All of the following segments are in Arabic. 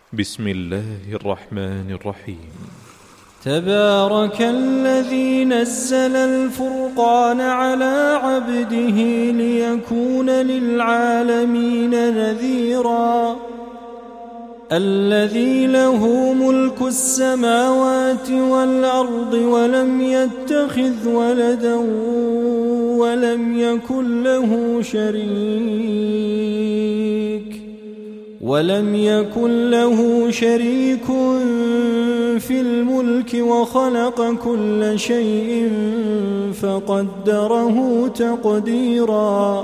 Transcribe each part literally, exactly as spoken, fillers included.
بسم الله الرحمن الرحيم. تبارك الذي نزل الفرقان على عبده ليكون للعالمين نذيرا. الذي له ملك السماوات والأرض ولم يتخذ ولدا ولم يكن له شريك ولم يكن له شريك في الملك وخلق كل شيء فقدره تقديرا.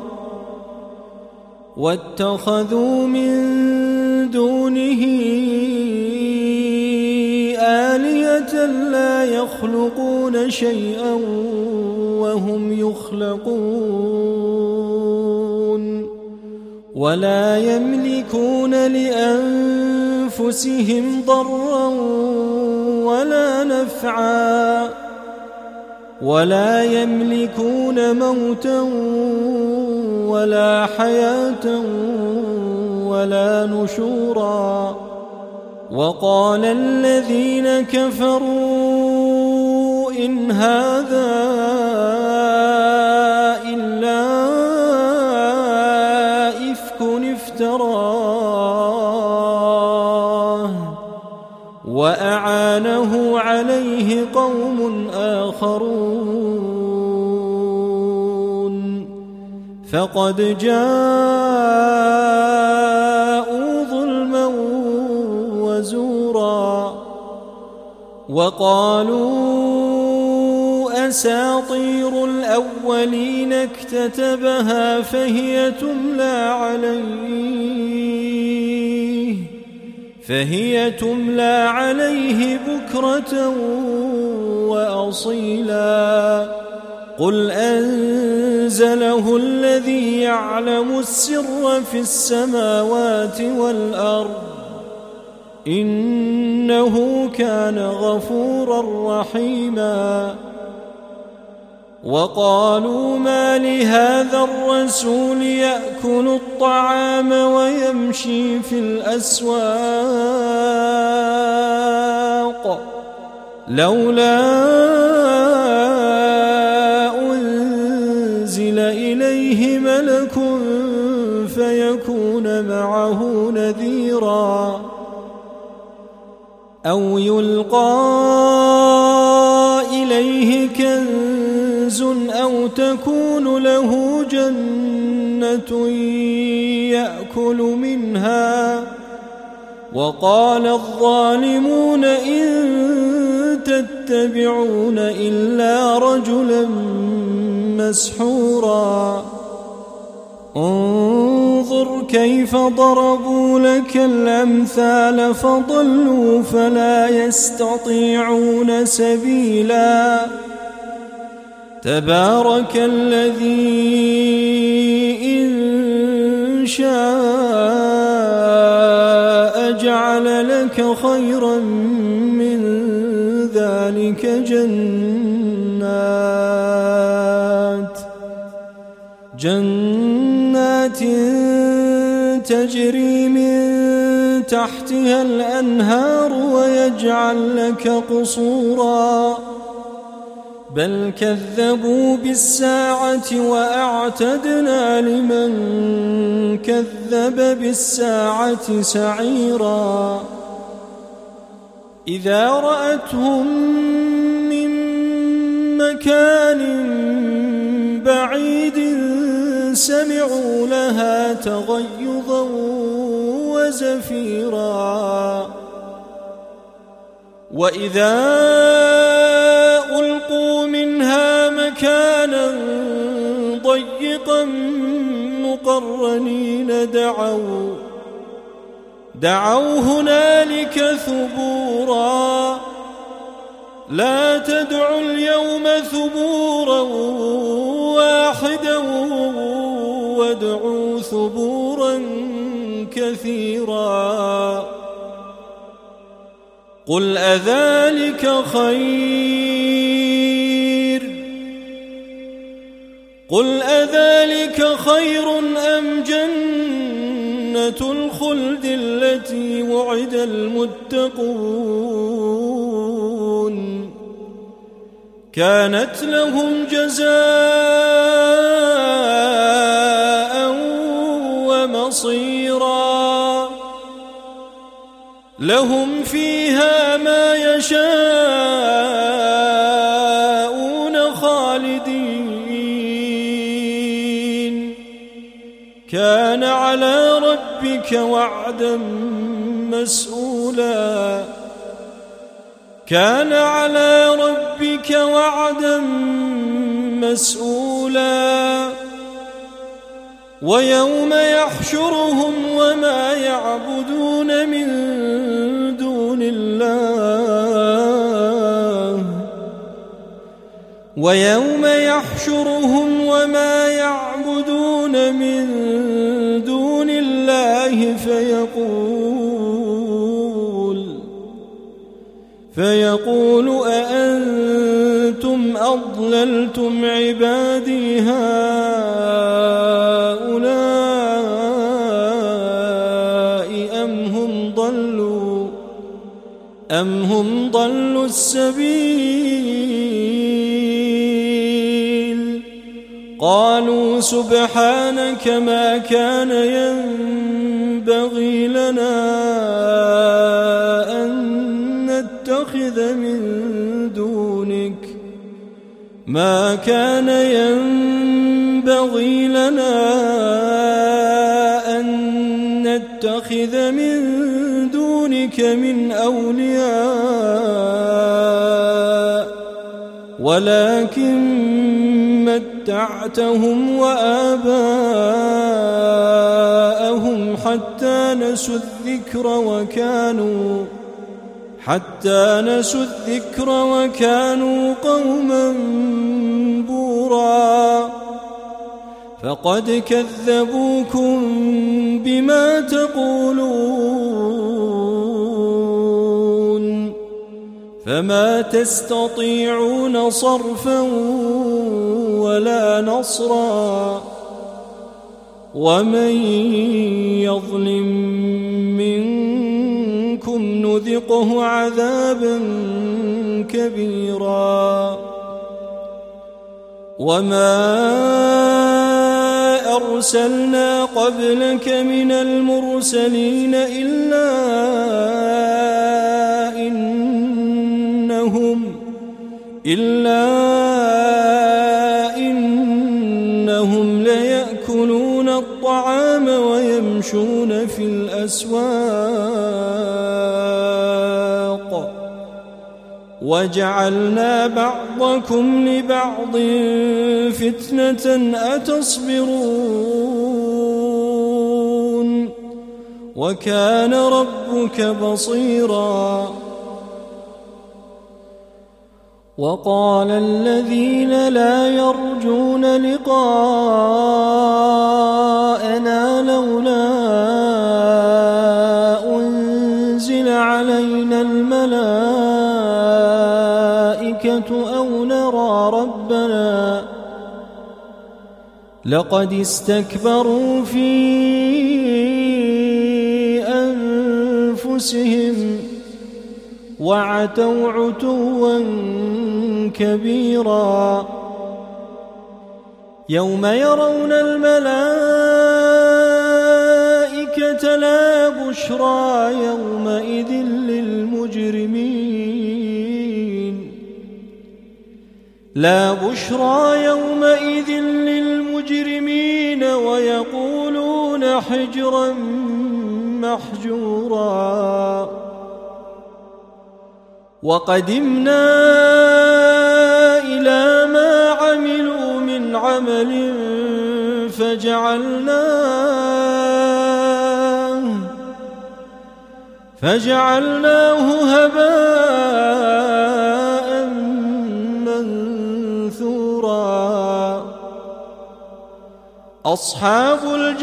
واتخذوا من دونه آلهة لا يخلقون شيئا وهم يخلقون ولا يملكون لأنفسهم ضرا ولا نفعا ولا يملكون موتا ولا حياة ولا نشورا. وقال الذين كفروا إن هذا إلا إفك افتراه وأعانه عليه قوم آخرون فقد جاءوا ظلما وزورا. وقالوا أساطير الأولين اكتتبها فهي تملى عليه فهي تملى عليه بكرة وأصيلا. قل أنزله الذي يعلم السر في السماوات والأرض إنه كان غفورا رحيما. وقالوا ما لهذا الرسول يأكل الطعام ويمشي في الأسواق لولا أنزل إليه ملك فيكون معه نذيرا أو يلقى إليه كنز أو تكون له جنة يأكل منها. وقال الظالمون إن تتبعون إلا رجلا مسحورا. انظر كيف ضربوا لك الأمثال فضلوا فلا يستطيعون سبيلا. تبارك الذي إن شاء جعل لك خيرا من ذلك جنات جنات تجري من تحتها الأنهار ويجعل لك قصورا. بل كذبوا بالساعة وأعتدنا لمن كذب بالساعة سعيرا. إذا رأتهم من مكان بعيد سمعوا لها تغيظا وزفيرا. وإذا ألقوا منها مكانا ضيقا مقرنين دعوا دعوا هنالك ثبورا. لا تدعوا اليوم ثبورا واحدا وادعوا ثبورا كثيرا. قل أذلك خير قل أذلك خير أم جنة جنة الخلد التي وعد المتقون كانت لهم جزاء ومصيرا لهم فيها ما يشاءون خالدين كان على ربك وعدا مسئولا كان على ربك وعدا مسئولا ويوم يحشرهم وما يعبدون من دون الله ويوم يحشرهم وما يعبدون من دون الله فيقول فيقول أأنتم أضللتم عبادي هؤلاء أم هم ضلوا أم هم ضلوا السبيل قالوا سبحانك ما كان ينبغي لنا أن نتخذ من دونك ما كان ينبغي لنا أن نتخذ من دونك من أولياء ولكن متعتهم وآباءهم حتى نسوا الذكر وكانوا حتى نسوا الذكر وكانوا قوما بورا فقد كذبوكم بما تقولون فما تستطيعون صرفا ولا نصرا ومن يظلم منكم نذقه عذابا كبيرا وما أرسلنا قبلك من المرسلين إلا إنهم إلا إنهم ليأكلون الطعام ويمشون في الأسواق وجعلنا بعضكم لبعض فتنة أتصبرون وكان ربك بصيرا وقال الذين لا يرجون لقاءنا لولا أنزل علينا الملائكة أو نرى ربنا لقد استكبروا في أنفسهم وعتوا عتوا كبيرا يوم يرون الملائكة لا بشرى يومئذ للمجرمين لا بشرى يومئذ للمجرمين ويقولون حجرا محجورا وقدمنا إلى ما عملوا من عمل فجعلناه فجعلناه هباء منثورا أصحاب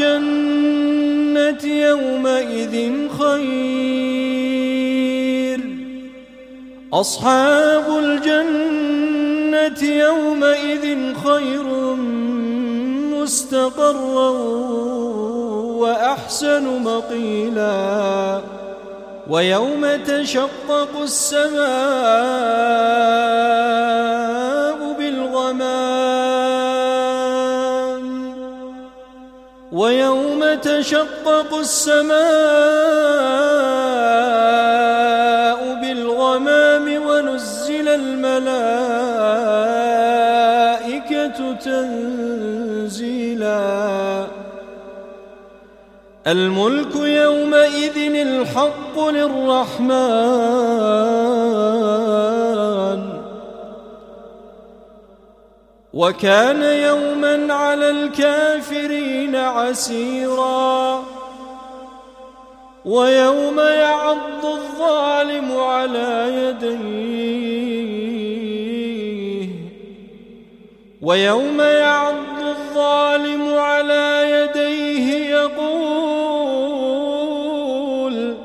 الجنة يومئذ خير أصحاب الجنة يومئذ خير مستقرا وأحسن مقيلا ويوم تشقق السماء بالغمام ويوم تشقق السماء بالغمام ونزل الملائكة تنزيلا الملك يومئذ الحق للرحمن وكان يوما على الكافرين عسيرا ويوم يعض الظالم على يديه ويوم يعض الظالم على يديه يقول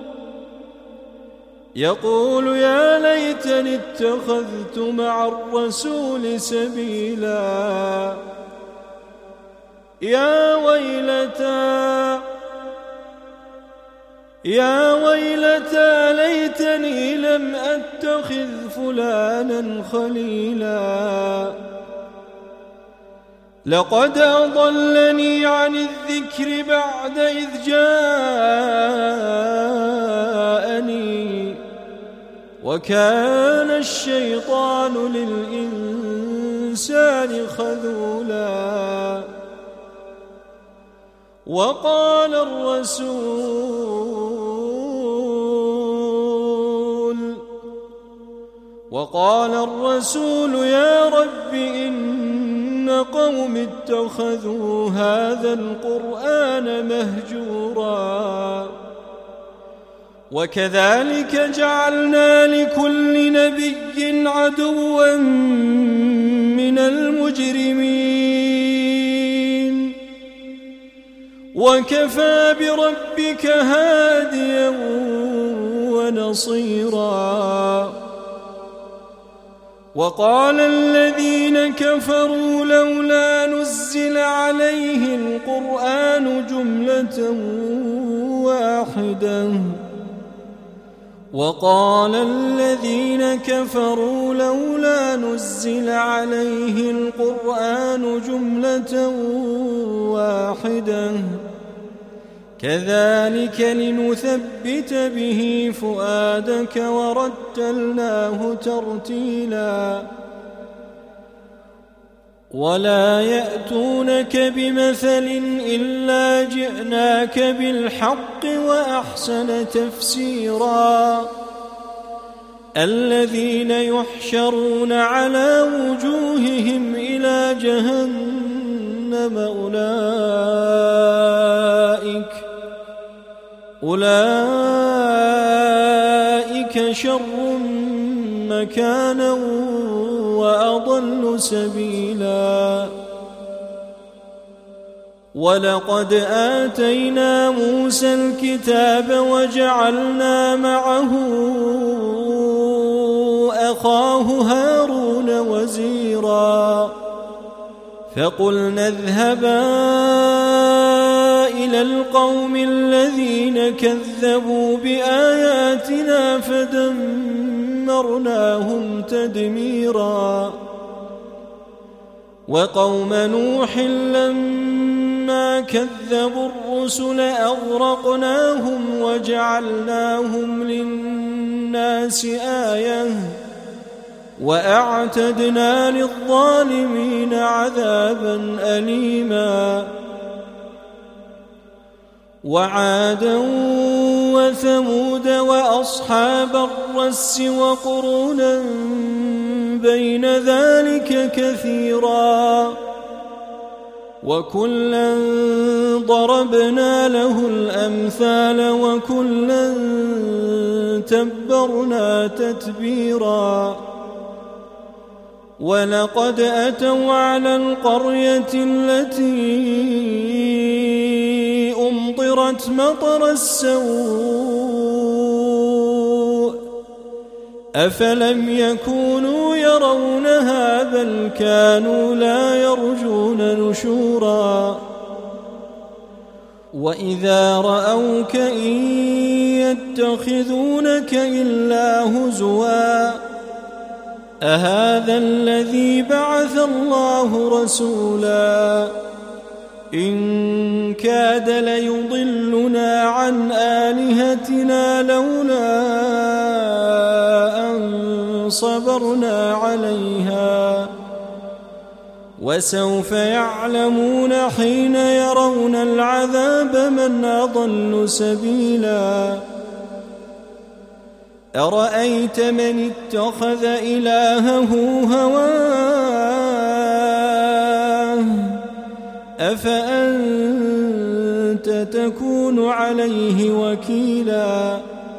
يقول يا ليتني اتخذت مع الرسول سبيلا يا ويلتى يا ويلتى ليتني لم أتخذ فلانا خليلا لقد أضلني عن الذكر بعد إذ جاءني وكان الشيطان للإنسان خذولا وقال الرسول وقال الرسول يا رب إن قوم اتخذوا هذا القرآن مهجورا وكذلك جعلنا لكل نبي عدوا من المجرمين وكفى بربك هاديا ونصيرا وقال الذين كفروا لولا نزل عليه القرآن جملة واحدة وقال الذين كفروا لولا نزل عليه القرآن جملة واحدة كذلك لنثبت به فؤادك ورتلناه ترتيلا ولا يأتونك بمثل إلا جئناك بالحق وأحسن تفسيرا الذين يحشرون على وجوههم إلى جهنم أولئك أولئك شر مكانا وأضل سبيلا ولقد آتينا موسى الكتاب وجعلنا معه أخاه هارون وزيرا فقلنا اذهبا إلى القوم الذين كذبوا بآياتنا فدمرناهم تدميرا وقوم نوح لما كذبوا الرسل أغرقناهم وجعلناهم للناس آية وأعتدنا للظالمين عذابا أليما وعادا وثمود وأصحاب الرس وقرونا بين ذلك كثيرا وكلا ضربنا له الأمثال وكلا تبرنا تتبيرا ولقد أتوا على القرية التي أمطرت مطر السوء أفلم يكونوا يرونها بل كانوا لا يرجون نشورا وإذا رأوك إن يتخذونك إلا هزوا أهذا الذي بعث الله رسولا إن كاد ليضلنا عن آلهتنا لولا أن صبرنا عليها وسوف يعلمون حين يرون العذاب من أضل سبيلا أرأيت من اتخذ إلهه هواه أفأنت تكون عليه وكيلا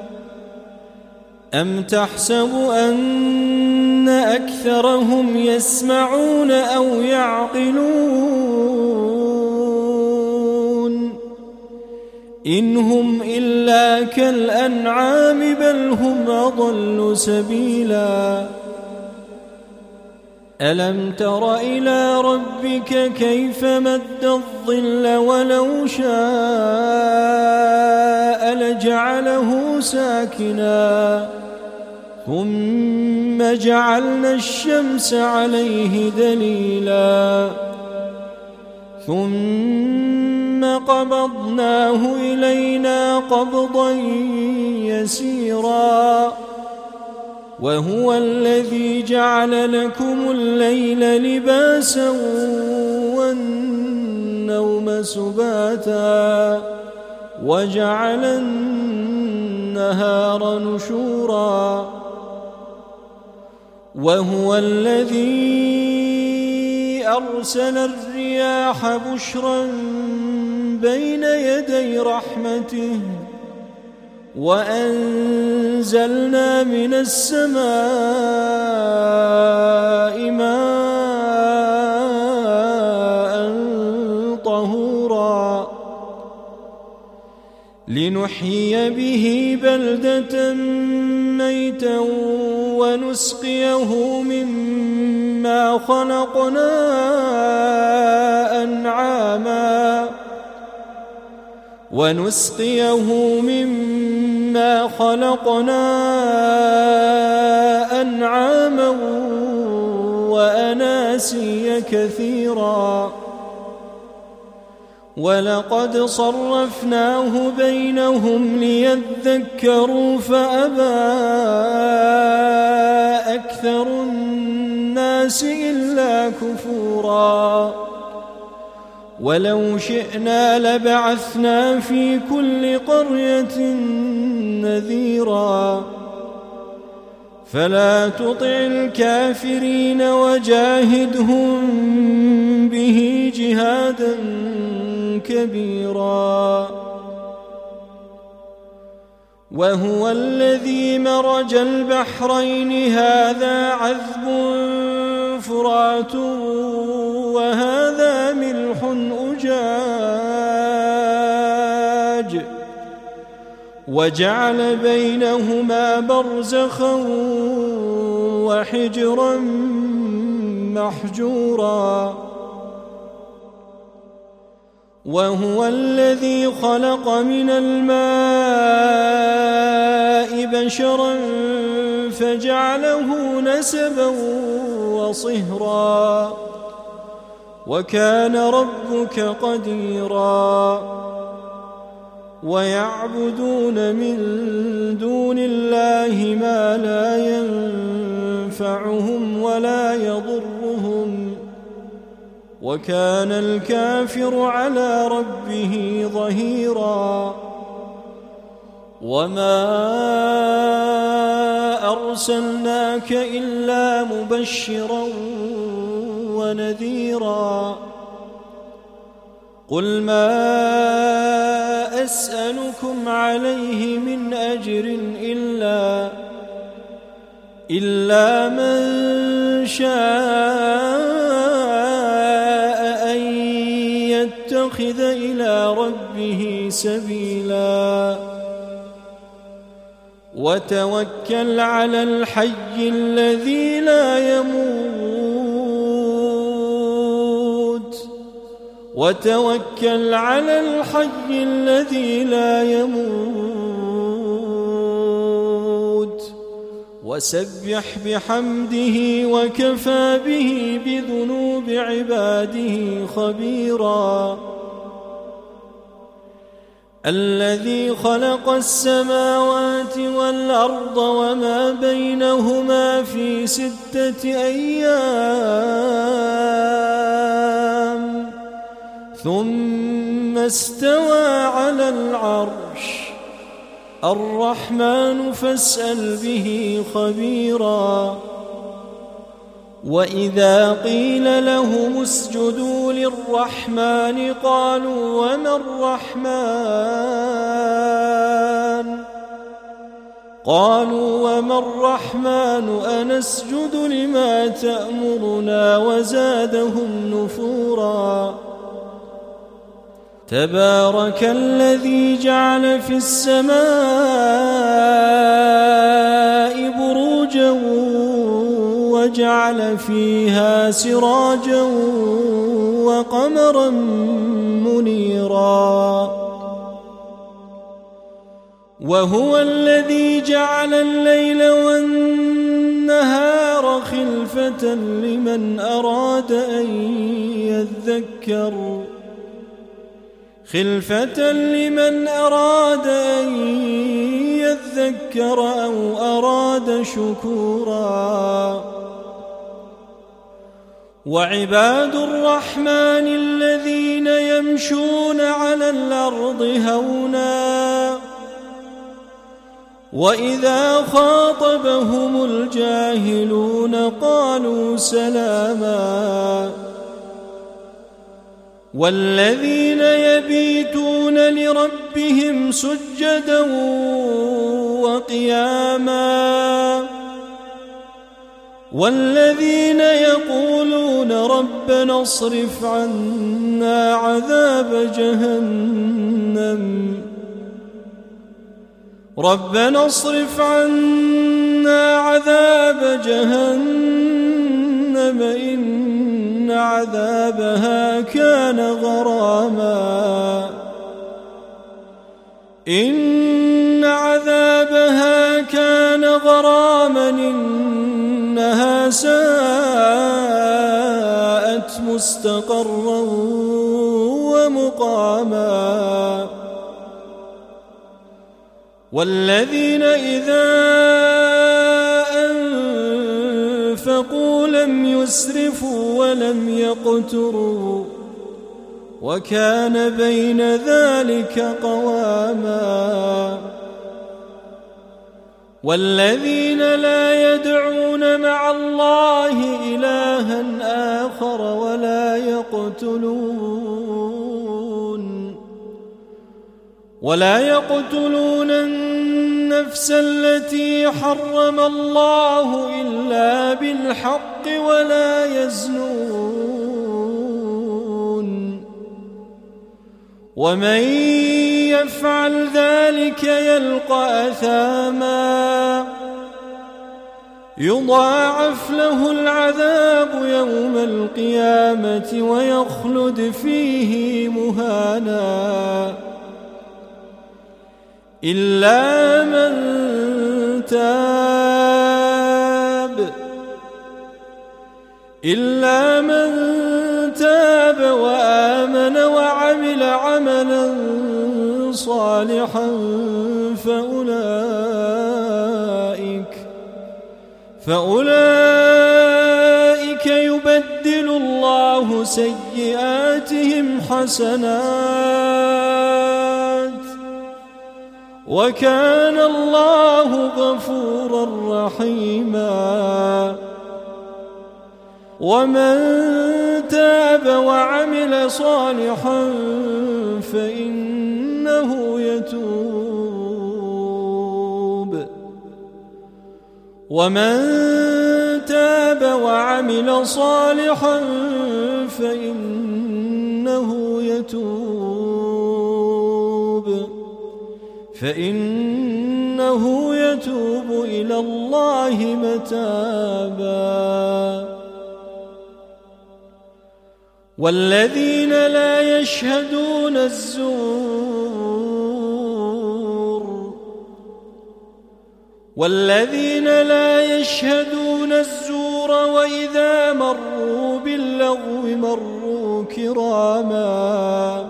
أم تحسب أن أكثرهم يسمعون أو يعقلون إن هم إلا كالأنعام بل هم أضل سبيلا ألم تر إلى ربك كيف مد الظل ولو شاء لجعله ساكنا ثم جعلنا الشمس عليه دليلا ثم قبضناه إلينا قبضا يسيرا وهو الذي جعل لكم الليل لباسا والنوم سباتا وجعل النهار نشورا وهو الذي أرسل الرياح بشرا بين يدي رحمته وأنزلنا من السماء ماء طهورا لنحيي به بلدة ميتا ونسقيه مما خلقنا أنعاما ونسقيه مما خلقنا أنعاما وأناسيا كثيرا ولقد صرفناه بينهم ليذكروا فأبى أكثر الناس إلا كفورا ولو شئنا لبعثنا في كل قرية نذيرا فلا تطع الكافرين وجاهدهم به جهادا كبيرا وهو الذي مرج البحرين هذا عذب فرات وهذا ملح أجاج وجعل بينهما برزخا وحجرا محجورا وهو الذي خلق من الماء بشرا فجعله نسبا وصهرا وكان ربك قديرا ويعبدون من دون الله ما لا ينفعهم ولا يضرهم وكان الكافر على ربه ظهيرا وما أرسلناك إلا مبشرا ونذيرا قل ما أسألكم عليه من أجر إلا إلا من شاء أن يتخذ إلى ربه سبيلا وتوكل على الحي الذي لا يموت وتوكل على الحي الذي لا يموت وسبح بحمده وكفى به بذنوب عباده خبيرا الذي خلق السماوات والأرض وما بينهما في ستة أيام ثم استوى على العرش الرحمن فاسأل به خبيرا وإذا قيل لهم اسجدوا للرحمن قالوا وما الرحمن قالوا وما الرحمن أنسجد لما تأمرنا وزادهم نفورا تبارك الذي جعل في السماء بروجا وجعل فيها سراجا وقمرا منيرا وهو الذي جعل الليل والنهار خلفة لمن أراد أن يذكر خلفة لمن أراد أن يذكر أو أراد شكورا وعباد الرحمن الذين يمشون على الأرض هونا وإذا خاطبهم الجاهلون قالوا سلاما والذين يبيتون لربهم سجدا وقياما والذين يقولون ربنا اصرف عنا عذاب جهنم ربنا اصرف عنا عذاب جهنم إن عذابها كان غراما إن عذابها كان غراما إنها ساءت مستقرا ومقاما والذين إذا أنفقوا لم يسرفوا ولم يقتروا وكان بين ذلك قواما والذين لا يدعون مع الله إلها آخر ولا يقتلون ولا يقتلون النفس التي حرم الله إلا بالحق ولا يزنون ومن يفعل ذلك يلقى أثاما يضاعف له العذاب يوم القيامة ويخلد فيه مهانا إلا من تاب إلا من تاب وآمن وعمل عملا صالحا فأولئك فأولئك يبدل الله سيئاتهم حسنات وكان الله غفورا رحيما ومن تاب وعمل صالحا فإنه يتوب ومن تاب وعمل صالحا فإنه يتوب فإنه يتوب إلى الله متابا والذين لا يشهدون الزور والذين لا يشهدون الزور وإذا مروا باللغو مروا كراما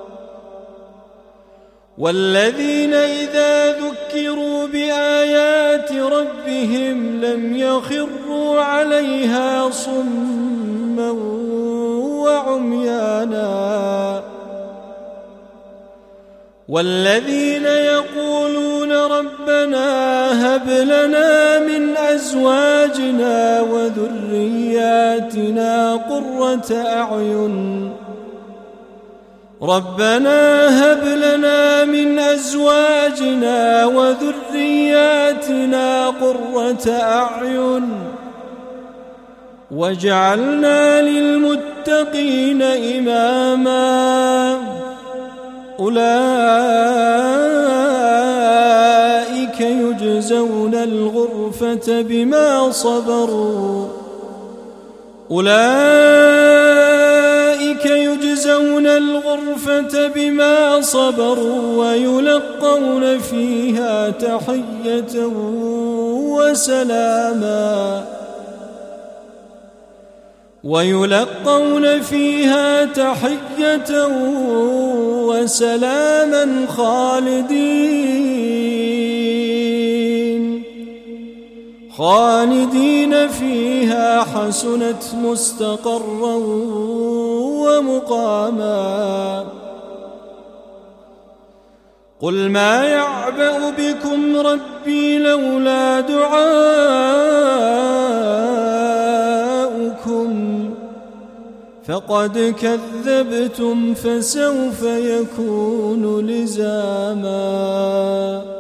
والذين إذا ذكروا بآيات ربهم لم يخروا عليها صما وعميانا والذين يقولون ربنا هب لنا من أزواجنا وذرياتنا قرة أعين ربنا هب لنا من أزواجنا وذرياتنا قرة أعين واجعلنا للمتقين إماما أولئك يجزون الغرفة بما صبروا أولئك يجزون الغرفة بما صبروا ويلقون فيها تحية وسلاما ويلقون فيها تحية وسلاما خالدين خالدين فيها حسنت مستقرا ومقاما قل ما يعبأ بكم ربي لولا دعاؤكم فقد كذبتم فسوف يكون لزاما.